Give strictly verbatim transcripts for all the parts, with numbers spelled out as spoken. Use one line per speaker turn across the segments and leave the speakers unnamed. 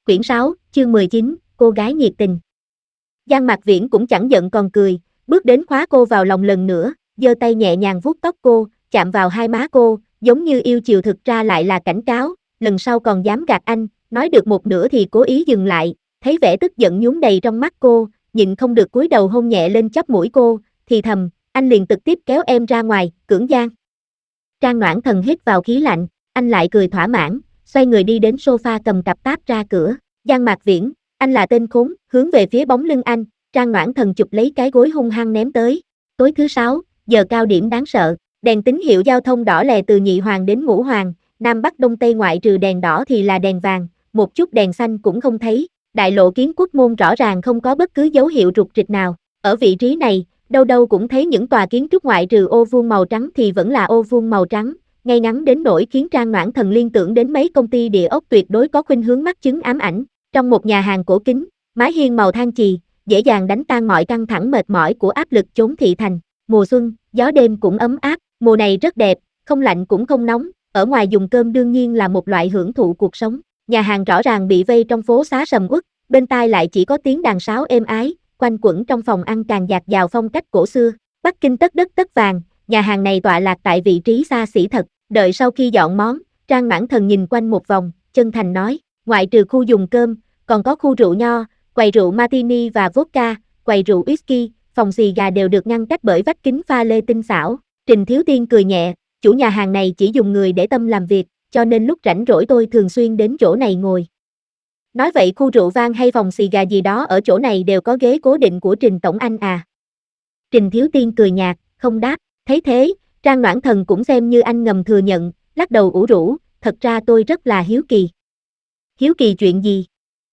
Quyển sáu, chương mười chín, cô gái nhiệt tình. Giang Mạc Viễn cũng chẳng giận còn cười, bước đến khóa cô vào lòng lần nữa, giơ tay nhẹ nhàng vuốt tóc cô, chạm vào hai má cô, giống như yêu chiều thực ra lại là cảnh cáo, lần sau còn dám gạt anh, nói được một nửa thì cố ý dừng lại, thấy vẻ tức giận nhuốm đầy trong mắt cô, nhịn không được cúi đầu hôn nhẹ lên chóp mũi cô, thì thầm, anh liền trực tiếp kéo em ra ngoài, cưỡng gian. Trang Noãn Thần hít vào khí lạnh, anh lại cười thỏa mãn, xoay người đi đến sofa cầm cặp táp ra cửa. Giang Mạc Viễn, anh là tên khốn, hướng về phía bóng lưng anh, Trang Noãn Thần chụp lấy cái gối hung hăng ném tới. Tối thứ sáu, giờ cao điểm đáng sợ, đèn tín hiệu giao thông đỏ lè từ nhị hoàng đến ngũ hoàng, nam bắc đông tây ngoại trừ đèn đỏ thì là đèn vàng, một chút đèn xanh cũng không thấy. Đại lộ Kiến Quốc môn rõ ràng không có bất cứ dấu hiệu rục rịch nào. Ở vị trí này, đâu đâu cũng thấy những tòa kiến trúc ngoại trừ ô vuông màu trắng thì vẫn là ô vuông màu trắng, ngay ngắn đến nỗi khiến Trang Noãn Thần liên tưởng đến mấy công ty địa ốc tuyệt đối có khuynh hướng mắc chứng ám ảnh. Trong một nhà hàng cổ kính, mái hiên màu than chì, dễ dàng đánh tan mọi căng thẳng mệt mỏi của áp lực chốn thị thành. Mùa xuân, gió đêm cũng ấm áp, mùa này rất đẹp, không lạnh cũng không nóng, ở ngoài dùng cơm đương nhiên là một loại hưởng thụ cuộc sống. Nhà hàng rõ ràng bị vây trong phố xá sầm uất, bên tai lại chỉ có tiếng đàn sáo êm ái, quanh quẩn trong phòng ăn càng dạt dào phong cách cổ xưa. Bắc Kinh tất đất tất vàng, nhà hàng này tọa lạc tại vị trí xa xỉ thật. Đợi sau khi dọn món, Trang Noãn Thần nhìn quanh một vòng, chân thành nói, ngoại trừ khu dùng cơm, còn có khu rượu nho, quầy rượu martini và vodka, quầy rượu whisky, phòng xì gà đều được ngăn cách bởi vách kính pha lê tinh xảo. Trình Thiếu Tiên cười nhẹ, chủ nhà hàng này chỉ dùng người để tâm làm việc, cho nên lúc rảnh rỗi tôi thường xuyên đến chỗ này ngồi. Nói vậy khu rượu vang hay phòng xì gà gì đó ở chỗ này đều có ghế cố định của Trình Tổng Anh à? Trình Thiếu Tiên cười nhạt, không đáp, thấy thế, Trang Noãn Thần cũng xem như anh ngầm thừa nhận, lắc đầu ủ rũ, thật ra tôi rất là hiếu kỳ. Hiếu kỳ chuyện gì?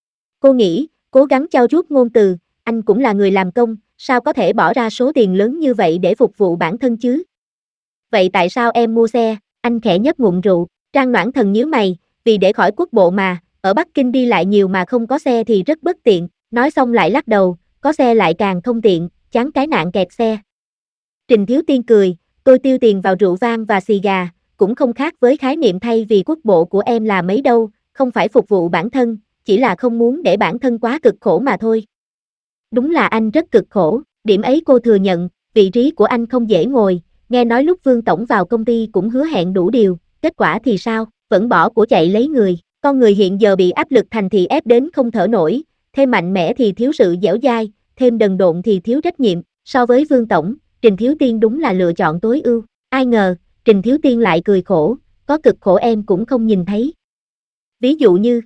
Cô nghĩ, cố gắng trau chuốt ngôn từ, anh cũng là người làm công, sao có thể bỏ ra số tiền lớn như vậy để phục vụ bản thân chứ? Vậy tại sao em mua xe? Anh khẽ nhấp ngụm rượu, Trang Noãn Thần nhíu mày, vì để khỏi quốc bộ mà, ở Bắc Kinh đi lại nhiều mà không có xe thì rất bất tiện, nói xong lại lắc đầu, có xe lại càng không tiện, chán cái nạn kẹt xe. Trình Thiếu Tiên cười, tôi tiêu tiền vào rượu vang và xì gà, cũng không khác với khái niệm thay vì quốc bộ của em là mấy đâu, không phải phục vụ bản thân, chỉ là không muốn để bản thân quá cực khổ mà thôi. Đúng là anh rất cực khổ, điểm ấy cô thừa nhận, vị trí của anh không dễ ngồi, nghe nói lúc Vương Tổng vào công ty cũng hứa hẹn đủ điều, kết quả thì sao, vẫn bỏ của chạy lấy người, con người hiện giờ bị áp lực thành thị ép đến không thở nổi, thêm mạnh mẽ thì thiếu sự dẻo dai, thêm đần độn thì thiếu trách nhiệm, so với Vương Tổng, Trình Thiếu Tiên đúng là lựa chọn tối ưu, ai ngờ, Trình Thiếu Tiên lại cười khổ, có cực khổ em cũng không nhìn thấy. Ví dụ như,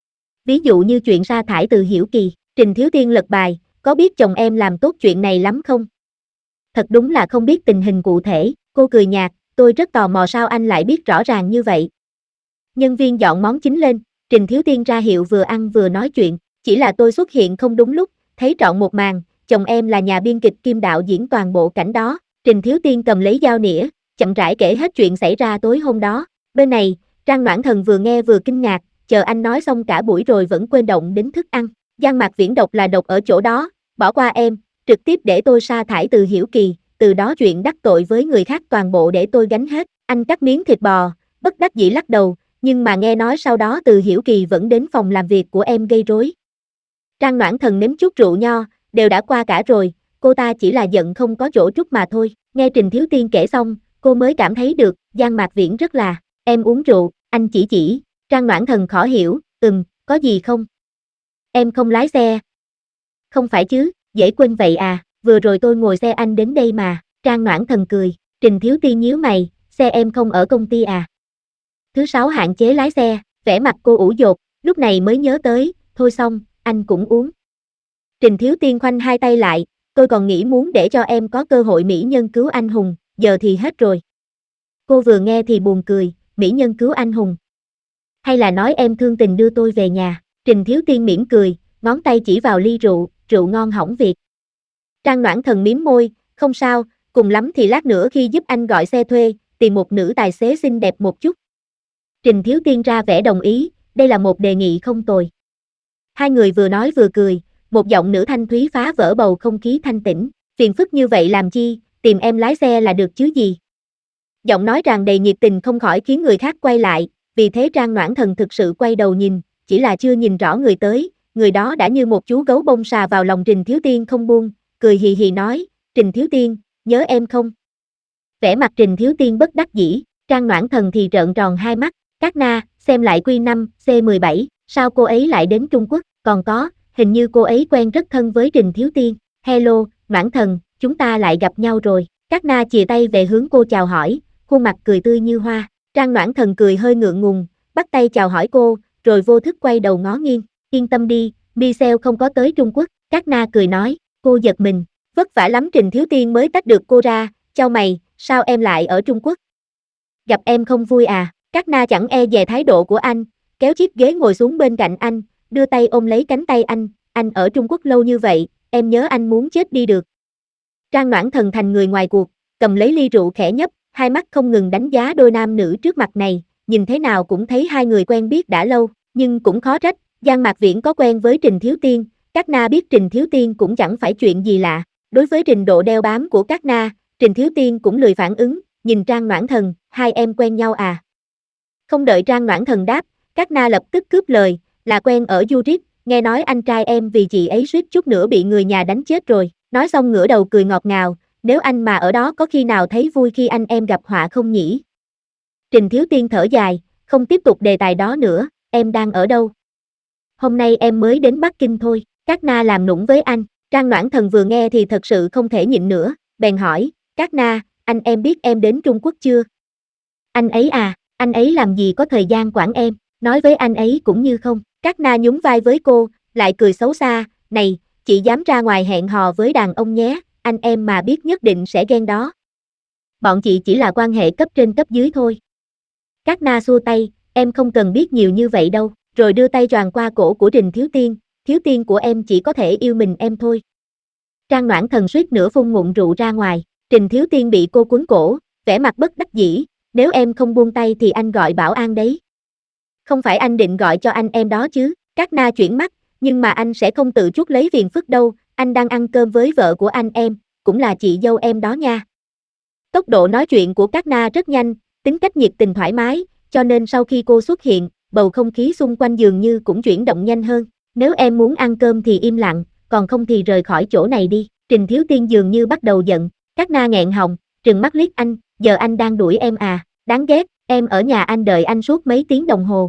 ví dụ như chuyện sa thải Từ Hiểu Kỳ, Trình Thiếu Tiên lật bài, có biết chồng em làm tốt chuyện này lắm không? Thật đúng là không biết tình hình cụ thể, cô cười nhạt, tôi rất tò mò sao anh lại biết rõ ràng như vậy. Nhân viên dọn món chính lên, Trình Thiếu Tiên ra hiệu vừa ăn vừa nói chuyện, chỉ là tôi xuất hiện không đúng lúc, thấy trọn một màn, chồng em là nhà biên kịch kim đạo diễn toàn bộ cảnh đó, Trình Thiếu Tiên cầm lấy dao nĩa, chậm rãi kể hết chuyện xảy ra tối hôm đó. Bên này, Trang Noãn Thần vừa nghe vừa kinh ngạc, chờ anh nói xong cả buổi rồi vẫn quên động đến thức ăn. Giang Mạc Viễn độc là độc ở chỗ đó, bỏ qua em, trực tiếp để tôi sa thải Từ Hiểu Kỳ, từ đó chuyện đắc tội với người khác toàn bộ để tôi gánh hết. Anh cắt miếng thịt bò, bất đắc dĩ lắc đầu, nhưng mà nghe nói sau đó Từ Hiểu Kỳ vẫn đến phòng làm việc của em gây rối. Trang Noãn Thần nếm chút rượu nho, đều đã qua cả rồi, cô ta chỉ là giận không có chỗ trút mà thôi. Nghe Trình Thiếu Tiên kể xong, cô mới cảm thấy được, Giang Mạc Viễn rất là, em uống rượu, anh chỉ chỉ, Trang Noãn Thần khó hiểu, ừm, có gì không? Em không lái xe. Không phải chứ, dễ quên vậy à, vừa rồi tôi ngồi xe anh đến đây mà, Trang Noãn Thần cười, Trình Thiếu Tiên nhíu mày, xe em không ở công ty à? Thứ sáu hạn chế lái xe, vẻ mặt cô ủ dột, lúc này mới nhớ tới, thôi xong, anh cũng uống. Trình Thiếu Tiên khoanh hai tay lại, tôi còn nghĩ muốn để cho em có cơ hội mỹ nhân cứu anh hùng, giờ thì hết rồi. Cô vừa nghe thì buồn cười, mỹ nhân cứu anh hùng. Hay là nói em thương tình đưa tôi về nhà, Trình Thiếu Tiên mỉm cười, ngón tay chỉ vào ly rượu, rượu ngon hỏng việc. Trang Noãn Thần mím môi, không sao, cùng lắm thì lát nữa khi giúp anh gọi xe thuê, tìm một nữ tài xế xinh đẹp một chút. Trình Thiếu Tiên ra vẻ đồng ý, đây là một đề nghị không tồi. Hai người vừa nói vừa cười, một giọng nữ thanh thúy phá vỡ bầu không khí thanh tĩnh, phiền phức như vậy làm chi, tìm em lái xe là được chứ gì. Giọng nói tràn đầy nhiệt tình không khỏi khiến người khác quay lại, vì thế Trang Noãn Thần thực sự quay đầu nhìn, chỉ là chưa nhìn rõ người tới, người đó đã như một chú gấu bông xà vào lòng Trình Thiếu Tiên không buông, cười hì hì nói, Trình Thiếu Tiên, nhớ em không? Vẻ mặt Trình Thiếu Tiên bất đắc dĩ, Trang Noãn Thần thì trợn tròn hai mắt, Cát Na, xem lại Quy năm, C mười bảy, sao cô ấy lại đến Trung Quốc, còn có, hình như cô ấy quen rất thân với Trình Thiếu Tiên, hello, Noãn Thần, chúng ta lại gặp nhau rồi, Cát Na chìa tay về hướng cô chào hỏi, khuôn mặt cười tươi như hoa, Trang Noãn Thần cười hơi ngượng ngùng, bắt tay chào hỏi cô, rồi vô thức quay đầu ngó nghiêng, yên tâm đi, Michelle không có tới Trung Quốc, Cát Na cười nói, cô giật mình, vất vả lắm Trình Thiếu Tiên mới tách được cô ra, chau mày, sao em lại ở Trung Quốc? Gặp em không vui à, Cát Na chẳng e dè thái độ của anh, kéo chiếc ghế ngồi xuống bên cạnh anh, đưa tay ôm lấy cánh tay anh, anh ở Trung Quốc lâu như vậy, em nhớ anh muốn chết đi được. Trang Noãn Thần thành người ngoài cuộc, cầm lấy ly rượu khẽ nhấp, hai mắt không ngừng đánh giá đôi nam nữ trước mặt này, nhìn thế nào cũng thấy hai người quen biết đã lâu, nhưng cũng khó trách, Giang Mạc Viễn có quen với Trình Thiếu Tiên, Cát Na biết Trình Thiếu Tiên cũng chẳng phải chuyện gì lạ, đối với trình độ đeo bám của Cát Na, Trình Thiếu Tiên cũng lười phản ứng, nhìn Trang Noãn Thần, hai em quen nhau à? Không đợi Trang Noãn Thần đáp, Cát Na lập tức cướp lời, là quen ở Zurich, nghe nói anh trai em vì chị ấy suýt chút nữa bị người nhà đánh chết rồi, nói xong ngửa đầu cười ngọt ngào, nếu anh mà ở đó có khi nào thấy vui khi anh em gặp họa không nhỉ? Trình Thiếu Tiên thở dài, không tiếp tục đề tài đó nữa, em đang ở đâu? Hôm nay em mới đến Bắc Kinh thôi, Cát Na làm nũng với anh, Trang Noãn Thần vừa nghe thì thật sự không thể nhịn nữa, bèn hỏi, Cát Na, anh em biết em đến Trung Quốc chưa? Anh ấy à, anh ấy làm gì có thời gian quản em, nói với anh ấy cũng như không, Cát Na nhún vai với cô, lại cười xấu xa, này, chị dám ra ngoài hẹn hò với đàn ông nhé, anh em mà biết nhất định sẽ ghen đó. Bọn chị chỉ là quan hệ cấp trên cấp dưới thôi. Cát Na xua tay, em không cần biết nhiều như vậy đâu, rồi đưa tay choàng qua cổ của Trình Thiếu Tiên, Thiếu Tiên của em chỉ có thể yêu mình em thôi. Trang Noãn Thần suýt nửa phun ngụm rượu ra ngoài, Trình Thiếu Tiên bị cô quấn cổ, vẻ mặt bất đắc dĩ, nếu em không buông tay thì anh gọi bảo an đấy. Không phải anh định gọi cho anh em đó chứ, Cát Na chuyển mắt, nhưng mà anh sẽ không tự chuốc lấy phiền phức đâu, anh đang ăn cơm với vợ của anh em, cũng là chị dâu em đó nha. Tốc độ nói chuyện của Cát Na rất nhanh, tính cách nhiệt tình thoải mái, cho nên sau khi cô xuất hiện, bầu không khí xung quanh dường như cũng chuyển động nhanh hơn, nếu em muốn ăn cơm thì im lặng, còn không thì rời khỏi chỗ này đi, Trình Thiếu Tiên dường như bắt đầu giận, Cát Na nghẹn họng, trừng mắt liếc anh, giờ anh đang đuổi em à, đáng ghét, em ở nhà anh đợi anh suốt mấy tiếng đồng hồ.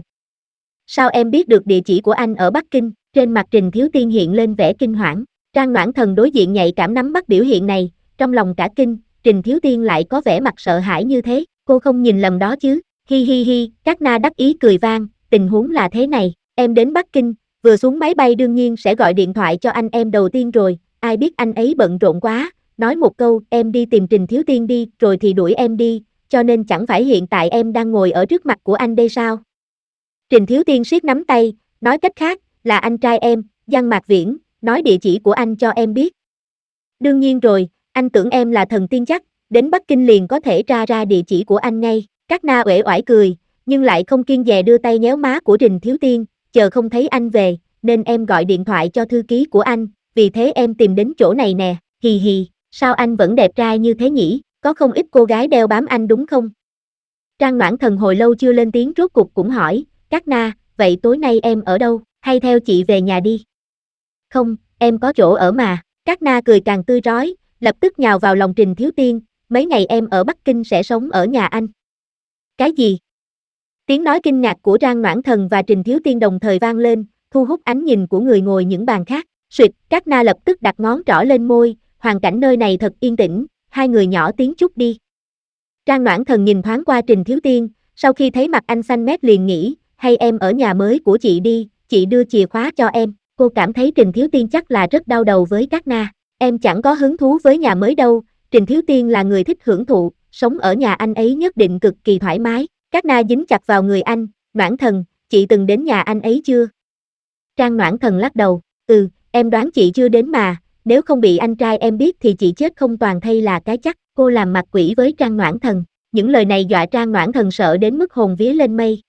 Sao em biết được địa chỉ của anh ở Bắc Kinh, trên mặt Trình Thiếu Tiên hiện lên vẻ kinh hoảng, Trang Noãn Thần đối diện nhạy cảm nắm bắt biểu hiện này, trong lòng cả kinh, Trình Thiếu Tiên lại có vẻ mặt sợ hãi như thế, cô không nhìn lầm đó chứ, hi hi hi, Cát Na đắc ý cười vang, tình huống là thế này, em đến Bắc Kinh, vừa xuống máy bay đương nhiên sẽ gọi điện thoại cho anh em đầu tiên rồi, ai biết anh ấy bận rộn quá, nói một câu em đi tìm Trình Thiếu Tiên đi, rồi thì đuổi em đi, cho nên chẳng phải hiện tại em đang ngồi ở trước mặt của anh đây sao? Trình Thiếu Tiên siết nắm tay, nói cách khác, là anh trai em, Giang Mạc Viễn, nói địa chỉ của anh cho em biết. Đương nhiên rồi, anh tưởng em là thần tiên chắc, đến Bắc Kinh liền có thể tra ra địa chỉ của anh ngay, Cát Na uể oải cười, nhưng lại không kiêng dè đưa tay nhéo má của Trình Thiếu Tiên, chờ không thấy anh về, nên em gọi điện thoại cho thư ký của anh, vì thế em tìm đến chỗ này nè, hì hì, sao anh vẫn đẹp trai như thế nhỉ, có không ít cô gái đeo bám anh đúng không? Trang Noãn Thần hồi lâu chưa lên tiếng rốt cục cũng hỏi, Cát Na, vậy tối nay em ở đâu, hay theo chị về nhà đi? Không, em có chỗ ở mà, Cát Na cười càng tươi rói, lập tức nhào vào lòng Trình Thiếu Tiên, mấy ngày em ở Bắc Kinh sẽ sống ở nhà anh. Cái gì? Tiếng nói kinh ngạc của Trang Noãn Thần và Trình Thiếu Tiên đồng thời vang lên, thu hút ánh nhìn của người ngồi những bàn khác, suýt, Cát Na lập tức đặt ngón trỏ lên môi, hoàn cảnh nơi này thật yên tĩnh, hai người nhỏ tiếng chút đi. Trang Noãn Thần nhìn thoáng qua Trình Thiếu Tiên, sau khi thấy mặt anh xanh mét liền nghĩ, hay em ở nhà mới của chị đi, chị đưa chìa khóa cho em, cô cảm thấy Trình Thiếu Tiên chắc là rất đau đầu với Cát Na, em chẳng có hứng thú với nhà mới đâu, Trình Thiếu Tiên là người thích hưởng thụ, sống ở nhà anh ấy nhất định cực kỳ thoải mái, Cát Na dính chặt vào người anh, Noãn Thần, chị từng đến nhà anh ấy chưa? Trang Noãn Thần lắc đầu, ừ, em đoán chị chưa đến mà, nếu không bị anh trai em biết thì chị chết không toàn thây là cái chắc, cô làm mặt quỷ với Trang Noãn Thần, những lời này dọa Trang Noãn Thần sợ đến mức hồn vía lên mây,